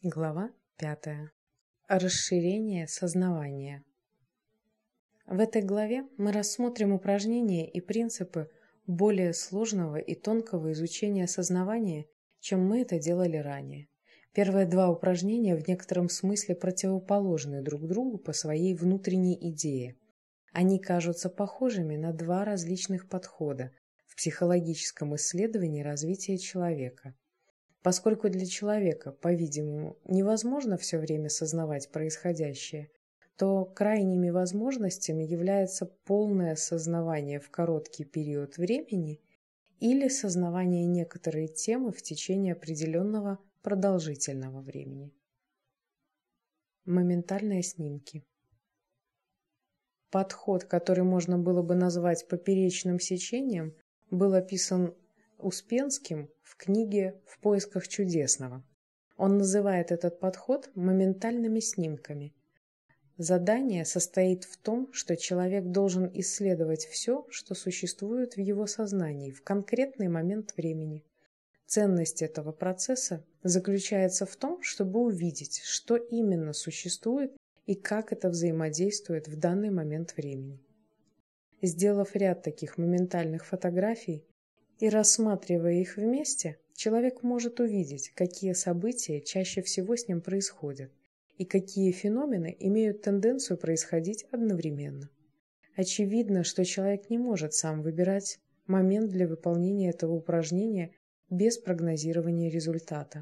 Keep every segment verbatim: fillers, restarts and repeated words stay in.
Глава пятая. Расширение сознавания. В этой главе мы рассмотрим упражнения и принципы более сложного и тонкого изучения сознавания, чем мы это делали ранее. Первые два упражнения в некотором смысле противоположны друг другу по своей внутренней идее. Они кажутся похожими на два различных подхода в психологическом исследовании развития человека. Поскольку для человека, по-видимому, невозможно все время сознавать происходящее, то крайними возможностями является полное сознавание в короткий период времени или сознавание некоторой темы в течение определенного продолжительного времени. Моментальные снимки. Подход, который можно было бы назвать поперечным сечением, был описан Успенским в книге «В поисках чудесного». Он называет этот подход моментальными снимками. Задание состоит в том, что человек должен исследовать все, что существует в его сознании в конкретный момент времени. Ценность этого процесса заключается в том, чтобы увидеть, что именно существует и как это взаимодействует в данный момент времени. Сделав ряд таких моментальных фотографий, и рассматривая их вместе, человек может увидеть, какие события чаще всего с ним происходят и какие феномены имеют тенденцию происходить одновременно. Очевидно, что человек не может сам выбирать момент для выполнения этого упражнения без прогнозирования результата.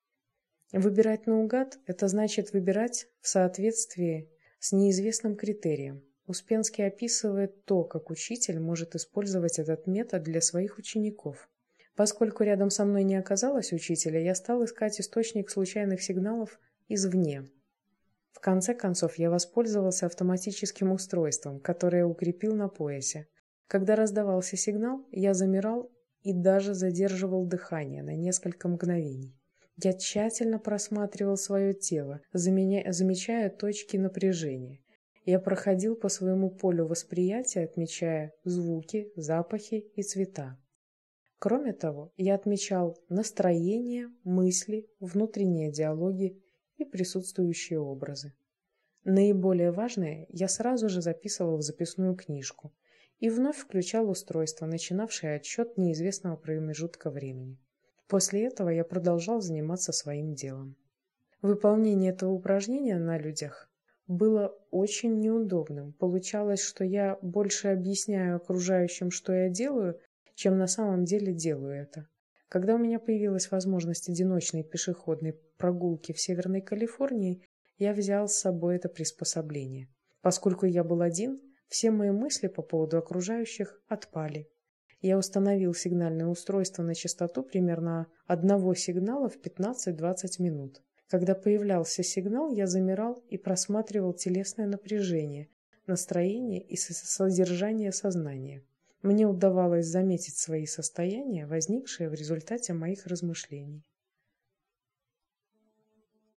Выбирать наугад – это значит выбирать в соответствии с неизвестным критерием. Успенский описывает то, как учитель может использовать этот метод для своих учеников. Поскольку рядом со мной не оказалось учителя, я стал искать источник случайных сигналов извне. В конце концов, я воспользовался автоматическим устройством, которое укрепил на поясе. Когда раздавался сигнал, я замирал и даже задерживал дыхание на несколько мгновений. Я тщательно просматривал свое тело, замечая точки напряжения. Я проходил по своему полю восприятия, отмечая звуки, запахи и цвета. Кроме того, я отмечал настроение, мысли, внутренние диалоги и присутствующие образы. Наиболее важное я сразу же записывал в записную книжку и вновь включал устройство, начинавшее отсчет неизвестного промежутка времени. После этого я продолжал заниматься своим делом. Выполнение этого упражнения на людях было очень неудобным. Получалось, что я больше объясняю окружающим, что я делаю, чем на самом деле делаю это. Когда у меня появилась возможность одиночной пешеходной прогулки в Северной Калифорнии, я взял с собой это приспособление. Поскольку я был один, все мои мысли по поводу окружающих отпали. Я установил сигнальное устройство на частоту примерно одного сигнала в пятнадцать-двадцать минут. Когда появлялся сигнал, я замирал и просматривал телесное напряжение, настроение и содержание сознания. Мне удавалось заметить свои состояния, возникшие в результате моих размышлений.